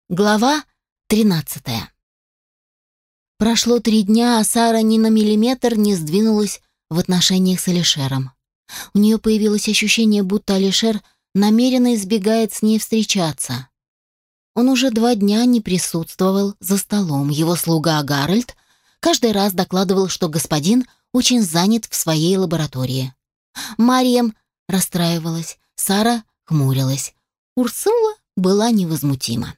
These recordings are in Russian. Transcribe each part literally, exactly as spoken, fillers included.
Глава тринадцатая. Прошло три дня, а Сара ни на миллиметр не сдвинулась в отношениях с Алишером. У нее появилось ощущение, будто Алишер намеренно избегает с ней встречаться. Он уже два дня не присутствовал за столом. Его слуга Гарольд каждый раз докладывал, что господин очень занят в своей лаборатории. Мариям расстраивалась, Сара хмурилась. Урсула была невозмутима.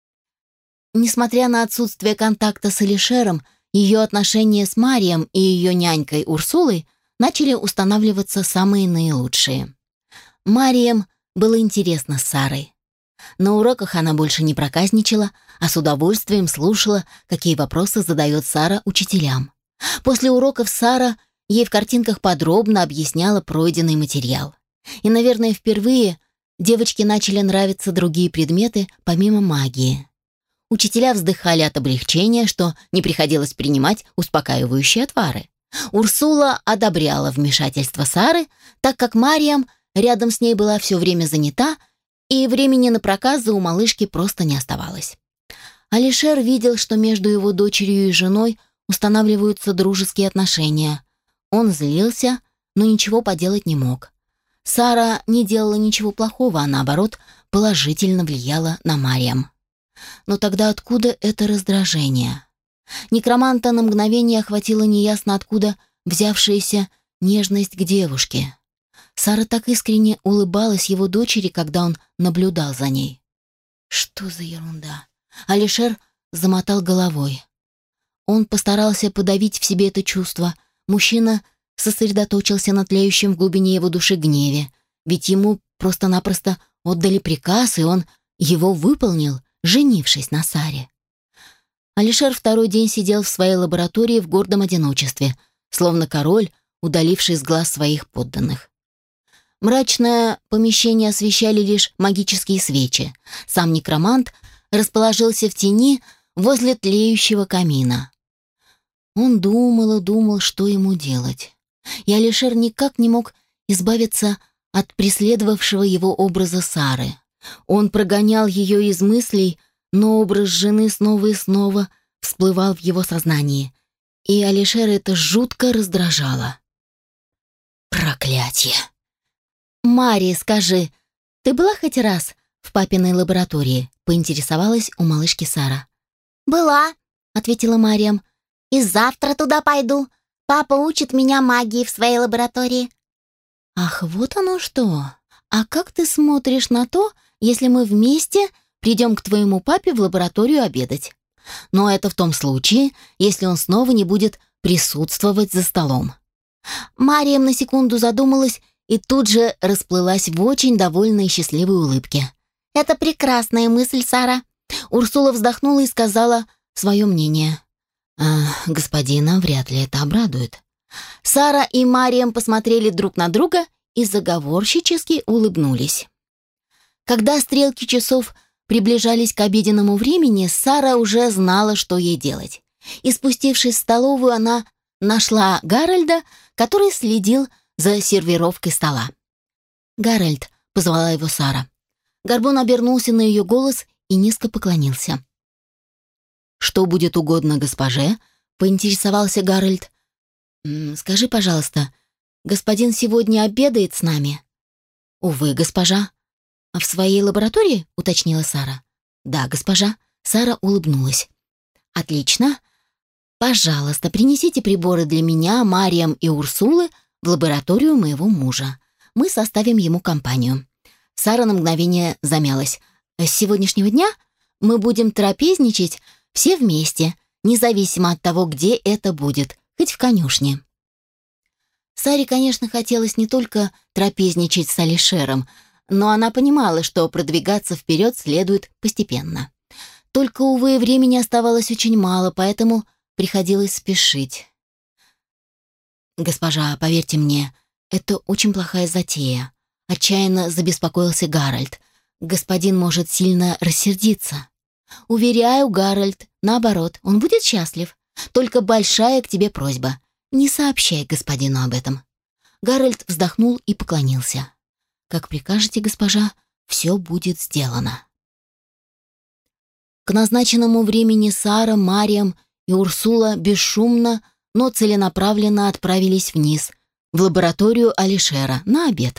Несмотря на отсутствие контакта с Алишером, ее отношения с Марием и ее нянькой Урсулой начали устанавливаться самые наилучшие. Мариям было интересно с Сарой. На уроках она больше не проказничала, а с удовольствием слушала, какие вопросы задает Сара учителям. После уроков Сара ей в картинках подробно объясняла пройденный материал. И, наверное, впервые девочке начали нравиться другие предметы помимо магии. Учителя вздыхали от облегчения, что не приходилось принимать успокаивающие отвары. Урсула одобряла вмешательство Сары, так как Мариям рядом с ней была все время занята, и времени на проказы у малышки просто не оставалось. Алишер видел, что между его дочерью и женой устанавливаются дружеские отношения. Он злился, но ничего поделать не мог. Сара не делала ничего плохого, а наоборот, положительно влияла на Мариям. Но тогда откуда это раздражение? Некроманта на мгновение охватила неясно откуда взявшаяся нежность к девушке. Сара так искренне улыбалась его дочери, когда он наблюдал за ней. Что за ерунда? Алишер замотал головой. Он постарался подавить в себе это чувство. Мужчина сосредоточился на тлеющем в глубине его души гневе, ведь ему просто-напросто отдали приказ, и он его выполнил, женившись на Саре. Алишер второй день сидел в своей лаборатории в гордом одиночестве, словно король, удаливший с глаз своих подданных. Мрачное помещение освещали лишь магические свечи. Сам некромант расположился в тени возле тлеющего камина. Он думал и думал, что ему делать. И Алишер никак не мог избавиться от преследовавшего его образа Сары. Он прогонял ее из мыслей, но образ жены снова и снова всплывал в его сознании, и Алишера это жутко раздражало. Проклятие! «Мари, скажи, ты была хоть раз в папиной лаборатории?» — поинтересовалась у малышки Сара. «Была», — ответила Мариам. «И завтра туда пойду. Папа учит меня магии в своей лаборатории». «Ах, вот оно что! А как ты смотришь на то, если мы вместе придем к твоему папе в лабораторию обедать? Но это в том случае, если он снова не будет присутствовать за столом». Мариам на секунду задумалась и тут же расплылась в очень довольной и счастливой улыбке. «Это прекрасная мысль, Сара». Урсула вздохнула и сказала свое мнение. «А, господина вряд ли это обрадует». Сара и Мариам посмотрели друг на друга и заговорщически улыбнулись. Когда стрелки часов приближались к обеденному времени, Сара уже знала, что ей делать. И спустившись в столовую, она нашла Гарольда, который следил за сервировкой стола. «Гарольд», — позвала его Сара. Горбун обернулся на ее голос и низко поклонился. «Что будет угодно госпоже?» — поинтересовался Гарольд. «Скажи, пожалуйста, господин сегодня обедает с нами?» «Увы, госпожа». «А в своей лаборатории?» — уточнила Сара. «Да, госпожа». Сара улыбнулась. «Отлично. Пожалуйста, принесите приборы для меня, Мариам и Урсулы в лабораторию моего мужа. Мы составим ему компанию». Сара на мгновение замялась. «С сегодняшнего дня мы будем трапезничать все вместе, независимо от того, где это будет, хоть в конюшне». Саре, конечно, хотелось не только трапезничать с Алишером, но она понимала, что продвигаться вперед следует постепенно. Только, увы, времени оставалось очень мало, поэтому приходилось спешить. «Госпожа, поверьте мне, это очень плохая затея», — отчаянно забеспокоился Гарольд. «Господин может сильно рассердиться». «Уверяю, Гарольд, наоборот, он будет счастлив. Только большая к тебе просьба. Не сообщай господину об этом». Гарольд вздохнул и поклонился. «Как прикажете, госпожа, все будет сделано». К назначенному времени Сара, Мариам и Урсула бесшумно, но целенаправленно отправились вниз, в лабораторию Алишера, на обед.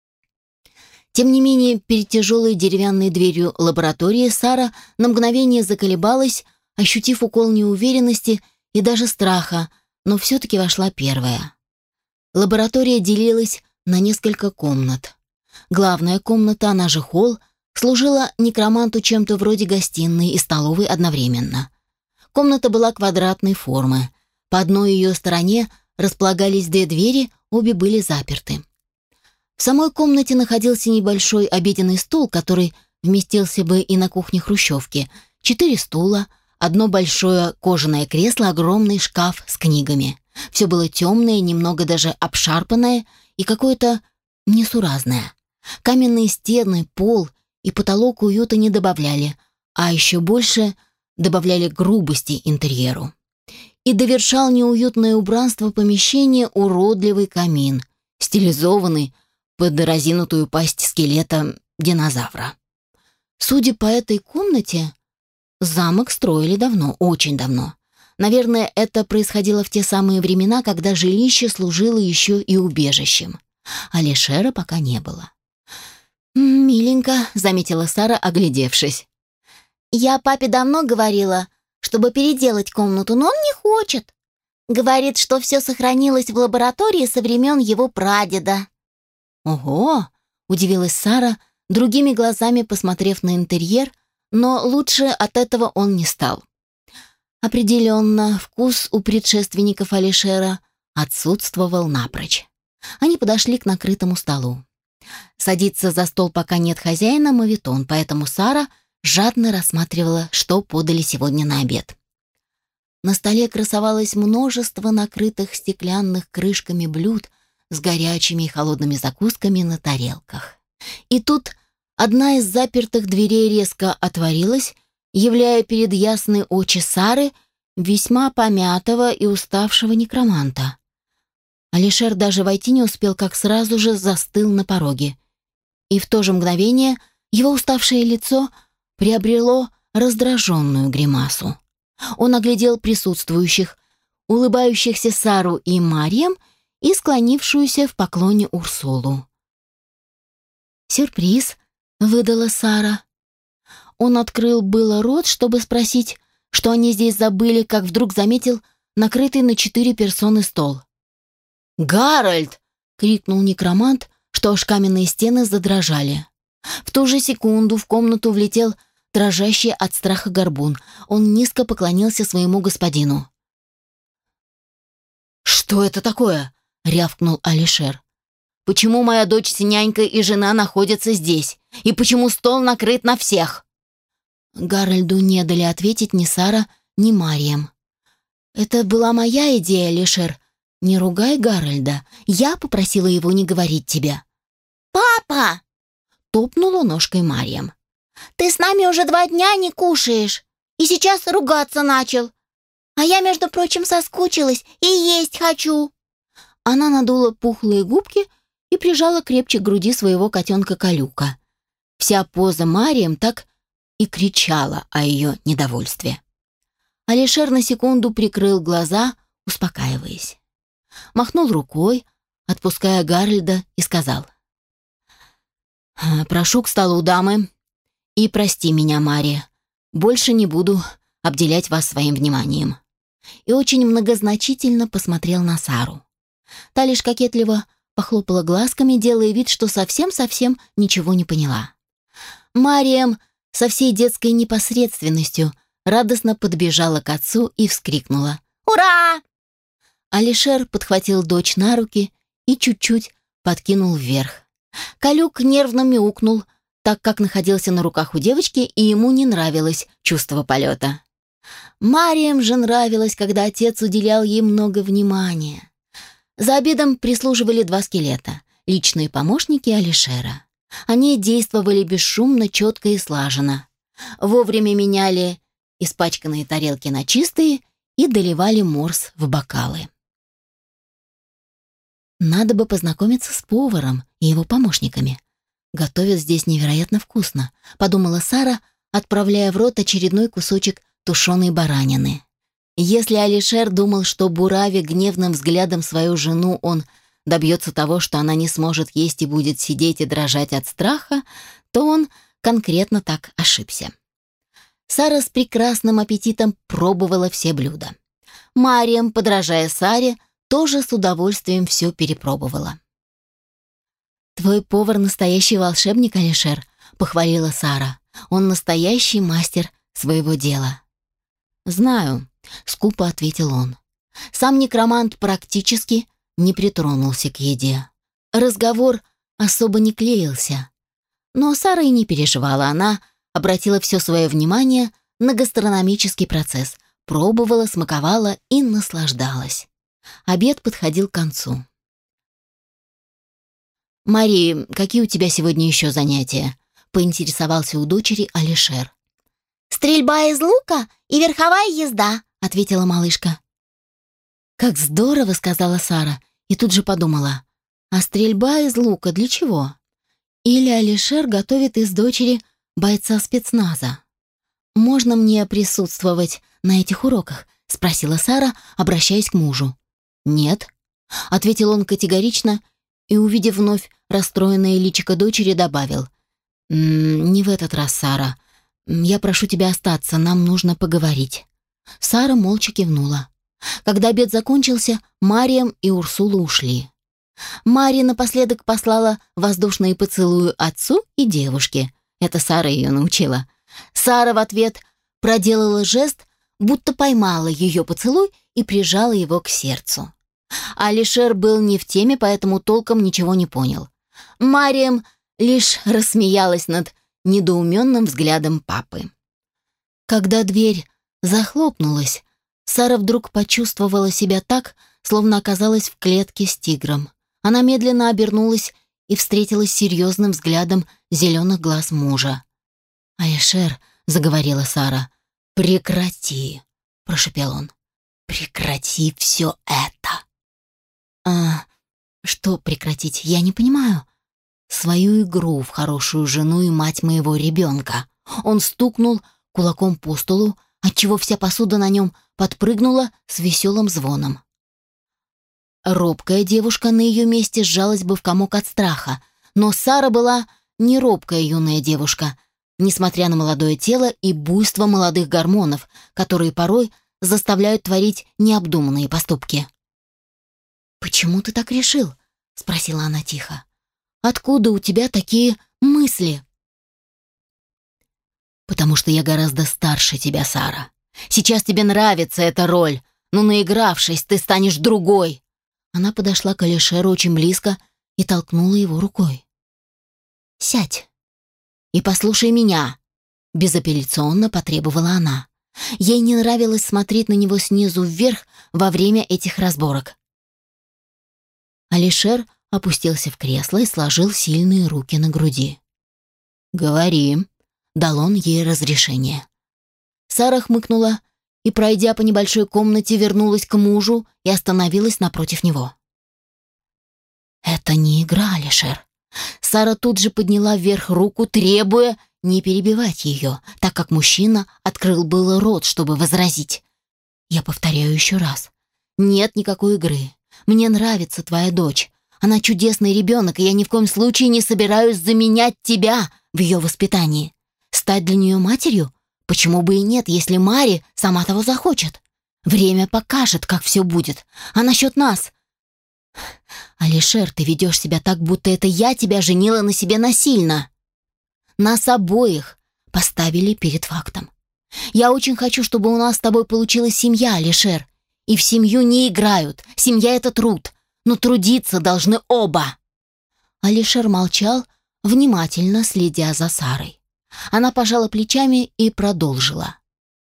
Тем не менее, перед тяжелой деревянной дверью лаборатории Сара на мгновение заколебалась, ощутив укол неуверенности и даже страха, но все-таки вошла первая. Лаборатория делилась на несколько комнат. Главная комната, она же холл, служила некроманту чем-то вроде гостиной и столовой одновременно. Комната была квадратной формы. По одной ее стороне располагались две двери, обе были заперты. В самой комнате находился небольшой обеденный стол, который вместился бы и на кухне хрущевки, четыре стула, одно большое кожаное кресло, огромный шкаф с книгами. Все было темное, немного даже обшарпанное и какое-то несуразное. Каменные стены, пол и потолок уюта не добавляли, а еще больше добавляли грубости интерьеру. И довершал неуютное убранство помещения уродливый камин, стилизованный под разинутую пасть скелета динозавра. Судя по этой комнате, замок строили давно, очень давно. Наверное, это происходило в те самые времена, когда жилище служило еще и убежищем. Алишера пока не было. «Миленько», — заметила Сара, оглядевшись. Я папе давно говорила, чтобы переделать комнату, но он не хочет. Говорит, что все сохранилось в лаборатории со времен его прадеда. «Ого!» — удивилась Сара, другими глазами посмотрев на интерьер, но лучше от этого он не стал. Определенно, вкус у предшественников Алишера отсутствовал напрочь. Они подошли к накрытому столу. Садиться за стол, пока нет хозяина, моветон, поэтому Сара жадно рассматривала, что подали сегодня на обед. На столе красовалось множество накрытых стеклянных крышками блюд с горячими и холодными закусками на тарелках. И тут одна из запертых дверей резко отворилась, являя перед ясные очи Сары весьма помятого и уставшего некроманта. Алишер даже войти не успел, как сразу же застыл на пороге. И в то же мгновение его уставшее лицо приобрело раздраженную гримасу. Он оглядел присутствующих, улыбающихся Сару и Мариам и склонившуюся в поклоне Урсулу. «Сюрприз», — выдала Сара. Он открыл было рот, чтобы спросить, что они здесь забыли, как вдруг заметил накрытый на четыре персоны стол. «Гарольд!» — крикнул некромант, что аж каменные стены задрожали. В ту же секунду в комнату влетел дрожащий от страха горбун. Он низко поклонился своему господину. «Что это такое?» — рявкнул Алишер. «Почему моя дочь нянька и жена находятся здесь? И почему стол накрыт на всех?» Гарольду не дали ответить ни Сара, ни Мариям. «Это была моя идея, Алишер. Не ругай Гарольда. Я попросила его не говорить тебе». «Папа!» — топнула ножкой Мариям. «Ты с нами уже два дня не кушаешь, и сейчас ругаться начал. А я, между прочим, соскучилась и есть хочу». Она надула пухлые губки и прижала крепче к груди своего котенка Калюка. Вся поза Мариям так и кричала о ее недовольстве. Алишер на секунду прикрыл глаза, успокаиваясь. Махнул рукой, отпуская Гарольда, и сказал: «Прошу к столу, дамы, и прости меня, Мария. Больше не буду обделять вас своим вниманием». И очень многозначительно посмотрел на Сару. Та лишь кокетливо похлопала глазками, делая вид, что совсем-совсем ничего не поняла. Мариам со всей детской непосредственностью радостно подбежала к отцу и вскрикнула: «Ура!» Алишер подхватил дочь на руки и чуть-чуть подкинул вверх. Калюк нервно мяукнул, так как находился на руках у девочки, и ему не нравилось чувство полета. Мариям же нравилось, когда отец уделял ей много внимания. За обедом прислуживали два скелета, личные помощники Алишера. Они действовали бесшумно, четко и слаженно. Вовремя меняли испачканные тарелки на чистые и доливали морс в бокалы. Надо бы познакомиться с поваром и его помощниками. Готовят здесь невероятно вкусно, подумала Сара, отправляя в рот очередной кусочек тушеной баранины. Если Алишер думал, что, буравя гневным взглядом свою жену, он добьется того, что она не сможет есть и будет сидеть и дрожать от страха, то он конкретно так ошибся. Сара с прекрасным аппетитом пробовала все блюда. Мариам, подражая Саре, тоже с удовольствием все перепробовала. «Твой повар настоящий волшебник, Алишер», — похвалила Сара. «Он настоящий мастер своего дела». «Знаю», — скупо ответил он. Сам некромант практически не притронулся к еде. Разговор особо не клеился. Но Сара и не переживала, она обратила все свое внимание на гастрономический процесс, пробовала, смаковала и наслаждалась. Обед подходил к концу. «Мари, какие у тебя сегодня еще занятия?» — поинтересовался у дочери Алишер. «Стрельба из лука и верховая езда», — ответила малышка. «Как здорово!» — сказала Сара, и тут же подумала. «А стрельба из лука для чего? Или Алишер готовит из дочери бойца спецназа? Можно мне присутствовать на этих уроках?» — спросила Сара, обращаясь к мужу. «Нет», — ответил он категорично и, увидев вновь расстроенное личико дочери, добавил. «М-м, «Не в этот раз, Сара. Я прошу тебя остаться, нам нужно поговорить». Сара молча кивнула. Когда обед закончился, Мариам и Урсула ушли. Мария напоследок послала воздушные поцелуи отцу и девушке. Это Сара ее научила. Сара в ответ проделала жест, будто поймала ее поцелуй и прижала его к сердцу. Алишер был не в теме, поэтому толком ничего не понял. Мариам лишь рассмеялась над недоуменным взглядом папы. Когда дверь захлопнулась, Сара вдруг почувствовала себя так, словно оказалась в клетке с тигром. Она медленно обернулась и встретилась с серьезным взглядом зеленых глаз мужа. «Алишер», — заговорила Сара, — «прекрати», — прошепел он. «Прекрати все это». «А что прекратить? Я не понимаю». «Свою игру в хорошую жену и мать моего ребенка». Он стукнул кулаком по столу, отчего вся посуда на нем подпрыгнула с веселым звоном. Робкая девушка на ее месте сжалась бы в комок от страха, но Сара была не робкая юная девушка, несмотря на молодое тело и буйство молодых гормонов, которые порой заставляют творить необдуманные поступки. «Почему ты так решил?» — спросила она тихо. «Откуда у тебя такие мысли?» «Потому что я гораздо старше тебя, Сара. Сейчас тебе нравится эта роль, но, наигравшись, ты станешь другой». Она подошла к Алишеру очень близко и толкнула его рукой. «Сядь и послушай меня», — безапелляционно потребовала она. Ей не нравилось смотреть на него снизу вверх во время этих разборок. Алишер опустился в кресло и сложил сильные руки на груди. «Говори», — дал он ей разрешение. Сара хмыкнула и, пройдя по небольшой комнате, вернулась к мужу и остановилась напротив него. «Это не игра, Алишер». Сара тут же подняла вверх руку, требуя не перебивать ее, так как мужчина открыл было рот, чтобы возразить. «Я повторяю еще раз. Нет никакой игры. Мне нравится твоя дочь. Она чудесный ребенок, и я ни в коем случае не собираюсь заменять тебя в ее воспитании. Стать для нее матерью? Почему бы и нет, если Мари сама того захочет? Время покажет, как все будет. А насчет нас? Алишер, ты ведешь себя так, будто это я тебя женила на себе насильно. Нас обоих поставили перед фактом. Я очень хочу, чтобы у нас с тобой получилась семья, Алишер. И в семью не играют. Семья — это труд. Но трудиться должны оба». Алишер молчал, внимательно следя за Сарой. Она пожала плечами и продолжила.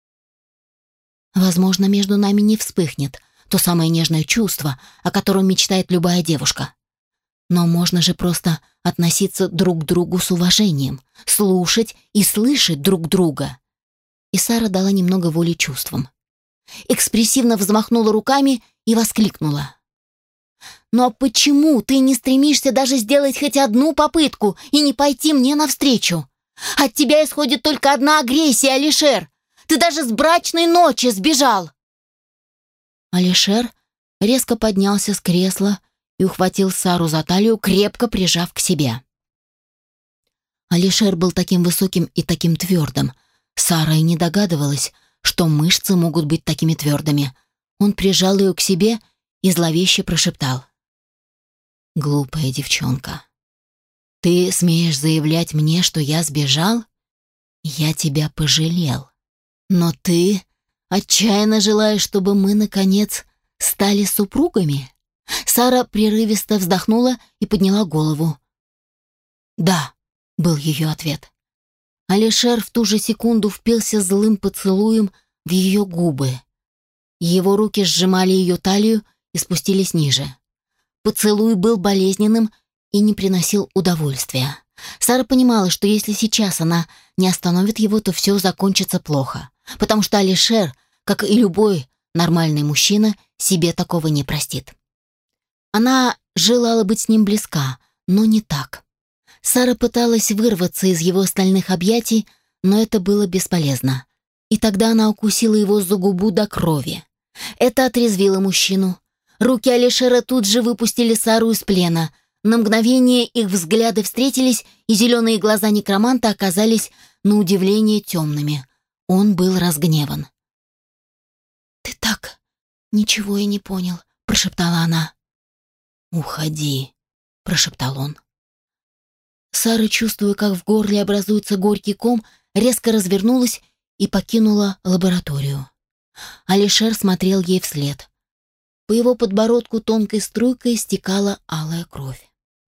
«Возможно, между нами не вспыхнет то самое нежное чувство, о котором мечтает любая девушка. Но можно же просто относиться друг к другу с уважением, слушать и слышать друг друга». И Сара дала немного воли чувствам. Экспрессивно взмахнула руками и воскликнула. «Но почему ты не стремишься даже сделать хоть одну попытку и не пойти мне навстречу? От тебя исходит только одна агрессия, Алишер. Ты даже с брачной ночи сбежал!» Алишер резко поднялся с кресла и ухватил Сару за талию, крепко прижав к себе. Алишер был таким высоким и таким твердым. Сара и не догадывалась, что мышцы могут быть такими твердыми. Он прижал ее к себе и зловеще прошептал: «Глупая девчонка, ты смеешь заявлять мне, что я сбежал? Я тебя пожалел. Но ты отчаянно желаешь, чтобы мы, наконец, стали супругами?» Сара прерывисто вздохнула и подняла голову. «Да», — был ее ответ. Алишер в ту же секунду впился злым поцелуем в ее губы. Его руки сжимали ее талию и спустились ниже. Поцелуй был болезненным и не приносил удовольствия. Сара понимала, что если сейчас она не остановит его, то все закончится плохо, потому что Алишер, как и любой нормальный мужчина, себе такого не простит. Она желала быть с ним близка, но не так. Сара пыталась вырваться из его стальных объятий, но это было бесполезно. И тогда она укусила его за губу до крови. Это отрезвило мужчину. Руки Алишера тут же выпустили Сару из плена. На мгновение их взгляды встретились, и зеленые глаза некроманта оказались на удивление темными. Он был разгневан. «Ты так ничего и не понял», — прошептала она. «Уходи», — прошептал он. Сара, чувствуя, как в горле образуется горький ком, резко развернулась и покинула лабораторию. Алишер смотрел ей вслед. По его подбородку тонкой струйкой стекала алая кровь.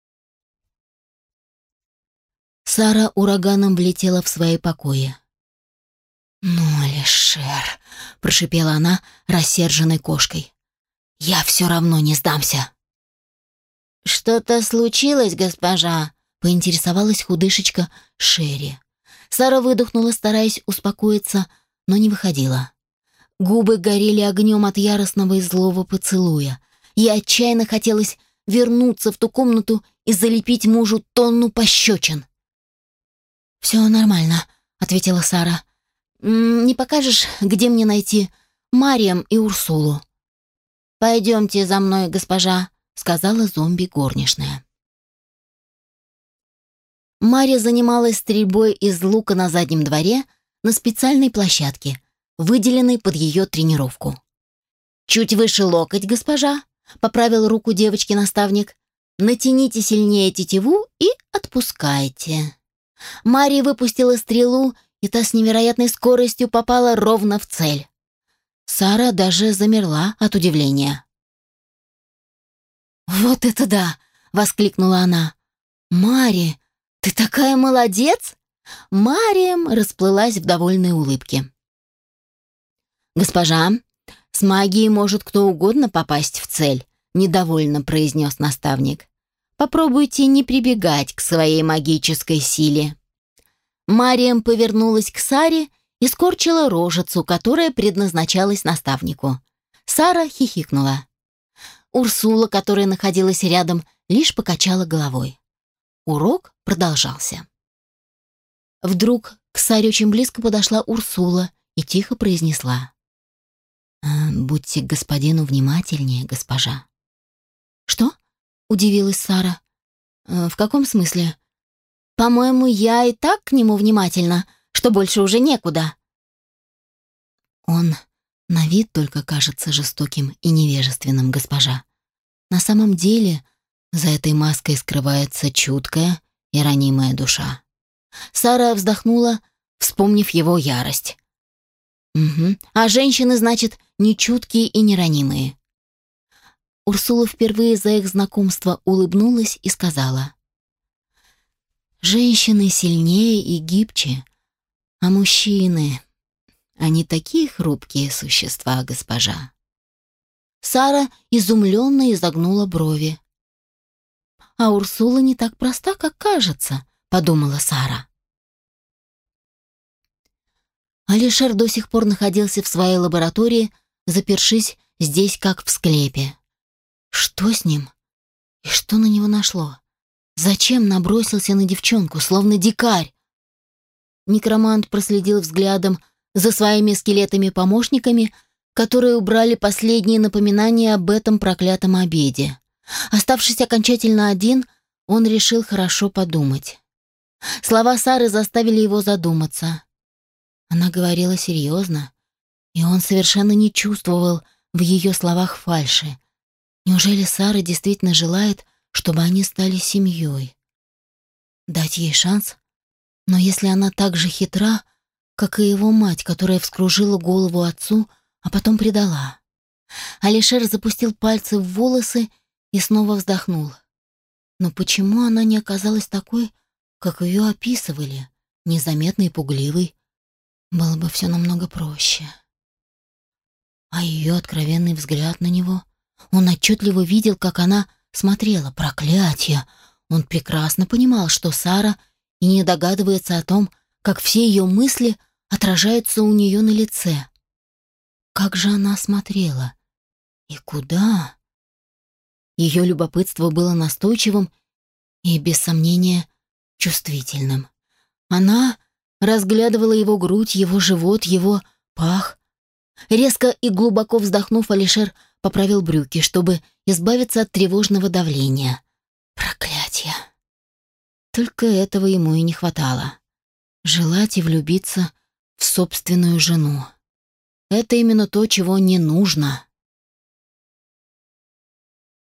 Сара ураганом влетела в свои покои. «Ну, Алишер», — прошипела она рассерженной кошкой, — «я все равно не сдамся». «Что-то случилось, госпожа?» — поинтересовалась худышечка Шерри. Сара выдохнула, стараясь успокоиться, но не выходила. Губы горели огнем от яростного и злого поцелуя. Ей отчаянно хотелось вернуться в ту комнату и залепить мужу тонну пощечин. «Все нормально», — ответила Сара. «Не покажешь, где мне найти Мариам и Урсулу?» «Пойдемте за мной, госпожа», — сказала зомби-горничная. Мария занималась стрельбой из лука на заднем дворе на специальной площадке, выделенной под ее тренировку. «Чуть выше локоть, госпожа», — поправил руку девочки наставник. «Натяните сильнее тетиву и отпускайте». Мария выпустила стрелу, и та с невероятной скоростью попала ровно в цель. Сара даже замерла от удивления. «Вот это да!» — воскликнула она. «Мари, ты такая молодец!» Мариам расплылась в довольной улыбке. «Госпожа, с магией может кто угодно попасть в цель», — недовольно произнес наставник. «Попробуйте не прибегать к своей магической силе». Мариам повернулась к Саре и скорчила рожицу, которая предназначалась наставнику. Сара хихикнула. Урсула, которая находилась рядом, лишь покачала головой. Урок продолжался. Вдруг к Саре очень близко подошла Урсула и тихо произнесла: «Будьте к господину внимательнее, госпожа». «Что?» — удивилась Сара. «В каком смысле?» «По-моему, я и так к нему внимательна, что больше уже некуда». «Он на вид только кажется жестоким и невежественным, госпожа. На самом деле за этой маской скрывается чуткая и ранимая душа». Сара вздохнула, вспомнив его ярость. «Угу. А женщины, значит, не чуткие и не ранимые». Урсула впервые за их знакомство улыбнулась и сказала: «Женщины сильнее и гибче, а мужчины, они такие хрупкие существа, госпожа». Сара изумленно изогнула брови. «А Урсула не так проста, как кажется», — подумала Сара. Алишер до сих пор находился в своей лаборатории, запершись здесь как в склепе. Что с ним? И что на него нашло? Зачем набросился на девчонку, словно дикарь? Некромант проследил взглядом за своими скелетами-помощниками, которые убрали последние напоминания об этом проклятом обеде. Оставшись окончательно один, он решил хорошо подумать. Слова Сары заставили его задуматься. Она говорила серьезно, и он совершенно не чувствовал в ее словах фальши. Неужели Сара действительно желает, чтобы они стали семьей? Дать ей шанс? Но если она так же хитра, как и его мать, которая вскружила голову отцу, а потом предала. Алишер запустил пальцы в волосы и снова вздохнул. Но почему она не оказалась такой, как ее описывали, незаметной и пугливой? Было бы все намного проще. А ее откровенный взгляд на него... Он отчетливо видел, как она смотрела. Проклятие! Он прекрасно понимал, что Сара и не догадывается о том, как все ее мысли отражаются у нее на лице. Как же она смотрела? И куда? Ее любопытство было настойчивым и, без сомнения, чувствительным. Она разглядывала его грудь, его живот, его пах. Резко и глубоко вздохнув, Алишер поправил брюки, чтобы избавиться от тревожного давления. Проклятие! Только этого ему и не хватало. Желать и влюбиться в собственную жену. Это именно то, чего не нужно.